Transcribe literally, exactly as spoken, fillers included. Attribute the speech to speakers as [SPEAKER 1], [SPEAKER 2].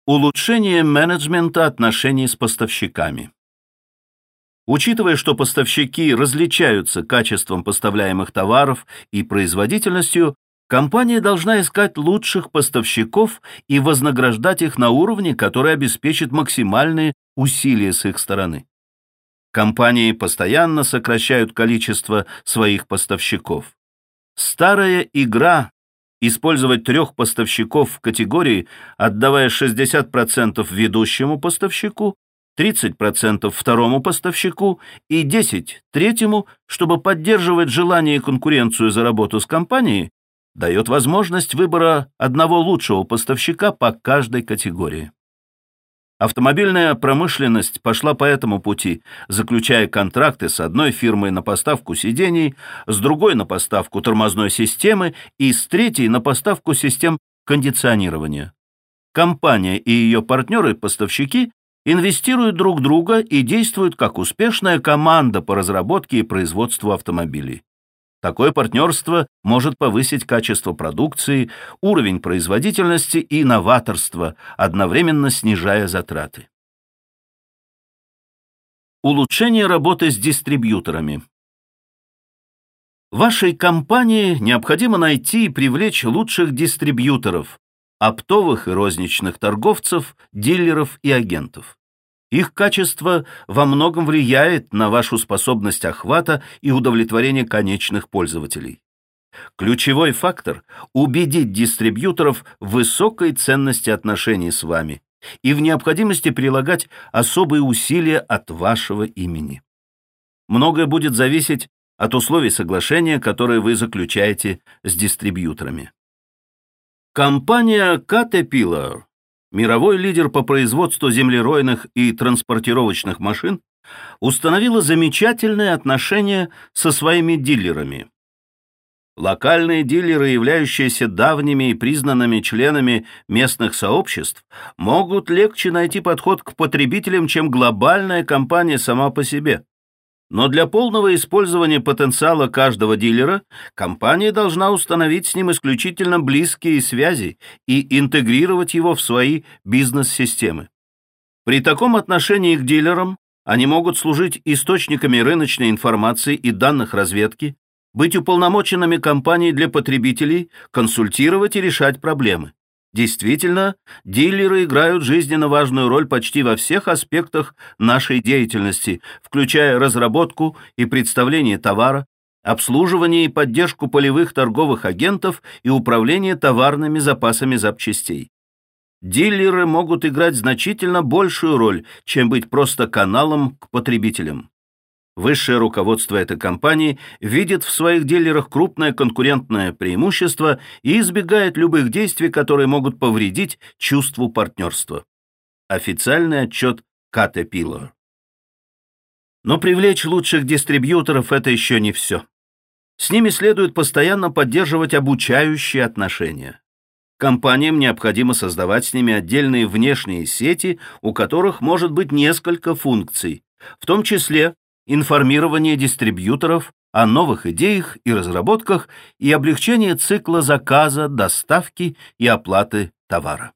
[SPEAKER 1] Улучшение менеджмента отношений с поставщиками. Учитывая, что поставщики различаются качеством поставляемых товаров и производительностью, компания должна искать лучших поставщиков и вознаграждать их на уровне, который обеспечит максимальные усилия с их стороны. Компании постоянно сокращают количество своих поставщиков. Старая игра использовать трех поставщиков в категории, отдавая шестьдесят процентов ведущему поставщику, тридцать процентов второму поставщику и десять процентов третьему, чтобы поддерживать желание и конкуренцию за работу с компанией, дает возможность выбора одного лучшего поставщика по каждой категории. Автомобильная промышленность пошла по этому пути, заключая контракты с одной фирмой на поставку сидений, с другой на поставку тормозной системы и с третьей на поставку систем кондиционирования. Компания и ее партнеры-поставщики инвестируют друг в друга и действуют как успешная команда по разработке и производству автомобилей. Такое партнерство может повысить качество продукции, уровень производительности и новаторства, одновременно снижая затраты. Улучшение работы с дистрибьюторами. Вашей компании необходимо найти и привлечь лучших дистрибьюторов, оптовых и розничных торговцев, дилеров и агентов. Их качество во многом влияет на вашу способность охвата и удовлетворения конечных пользователей. Ключевой фактор – убедить дистрибьюторов в высокой ценности отношений с вами и в необходимости прилагать особые усилия от вашего имени. Многое будет зависеть от условий соглашения, которые вы заключаете с дистрибьюторами. Компания Caterpillar, мировой лидер по производству землеройных и транспортировочных машин, установила замечательные отношения со своими дилерами. Локальные дилеры, являющиеся давними и признанными членами местных сообществ, могут легче найти подход к потребителям, чем глобальная компания сама по себе. Но для полного использования потенциала каждого дилера компания должна установить с ним исключительно близкие связи и интегрировать его в свои бизнес-системы. При таком отношении к дилерам они могут служить источниками рыночной информации и данных разведки, быть уполномоченными компанией для потребителей, консультировать и решать проблемы. Действительно, дилеры играют жизненно важную роль почти во всех аспектах нашей деятельности, включая разработку и представление товара, обслуживание и поддержку полевых торговых агентов и управление товарными запасами запчастей. Дилеры могут играть значительно большую роль, чем быть просто каналом к потребителям. Высшее руководство этой компании видит в своих дилерах крупное конкурентное преимущество и избегает любых действий, которые могут повредить чувству партнерства. Официальный отчет Caterpillar. Но привлечь лучших дистрибьюторов – это еще не все. С ними следует постоянно поддерживать обучающие отношения. Компаниям необходимо создавать с ними отдельные внешние сети, у которых может быть несколько функций, в том числе информирование дистрибьюторов о новых идеях и разработках и облегчение цикла заказа, доставки и оплаты товара.